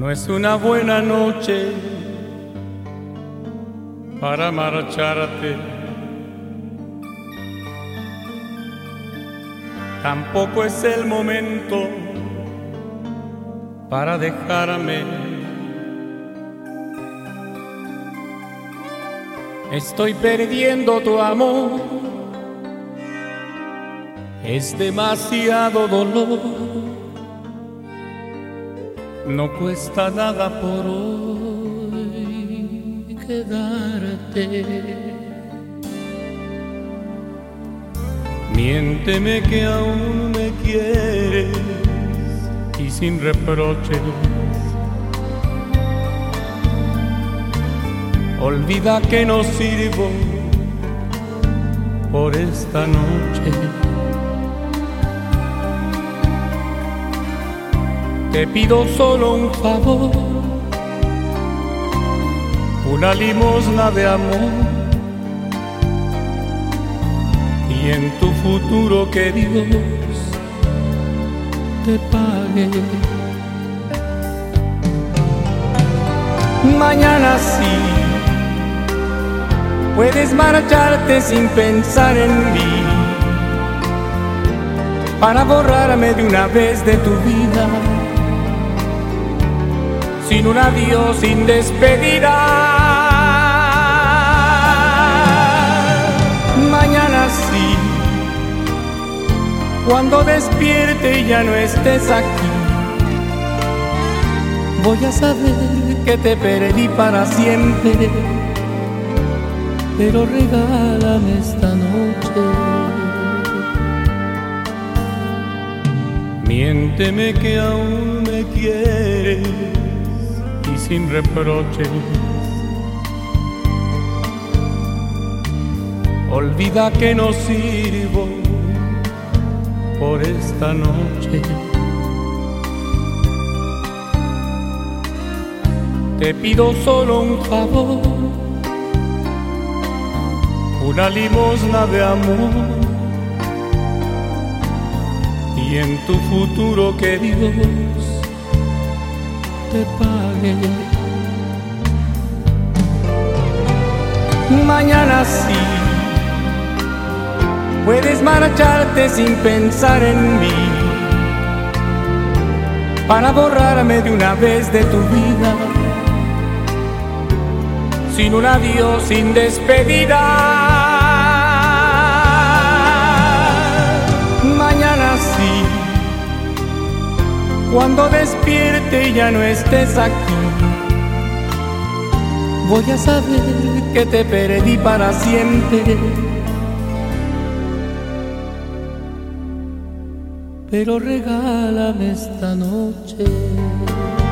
No es una buena noche para marcharte, tampoco es el momento para dejarme. Estoy perdiendo tu amor, es demasiado dolor. No cuesta nada por hoy quedarte. Miénteme que aún me quieres y sin reproches. Olvida que no sirvo por esta noche. Te pido solo un favor, una limosna de amor, y en tu futuro que Dios te pague. Mañana sí puedes marcharte sin pensar en mí, para borrarme de una vez de tu vida, sin un adiós, sin despedida. Mañana sí, cuando despierte y ya no estés aquí, voy a saber que te perdí para siempre, pero regálame esta noche. Miénteme que aún me quieres y sin reproches. Olvida que no sirvo por esta noche. Te pido solo un favor, una limosna de amor, y en tu futuro que Dios te pague. Mañana sí puedes marcharte sin pensar en mí, para borrarme de una vez de tu vida, sin un adiós, sin despedida. Mañana sí, cuando despierte y ya no estés aquí, voy a saber que te perdí para siempre, pero regálame esta noche.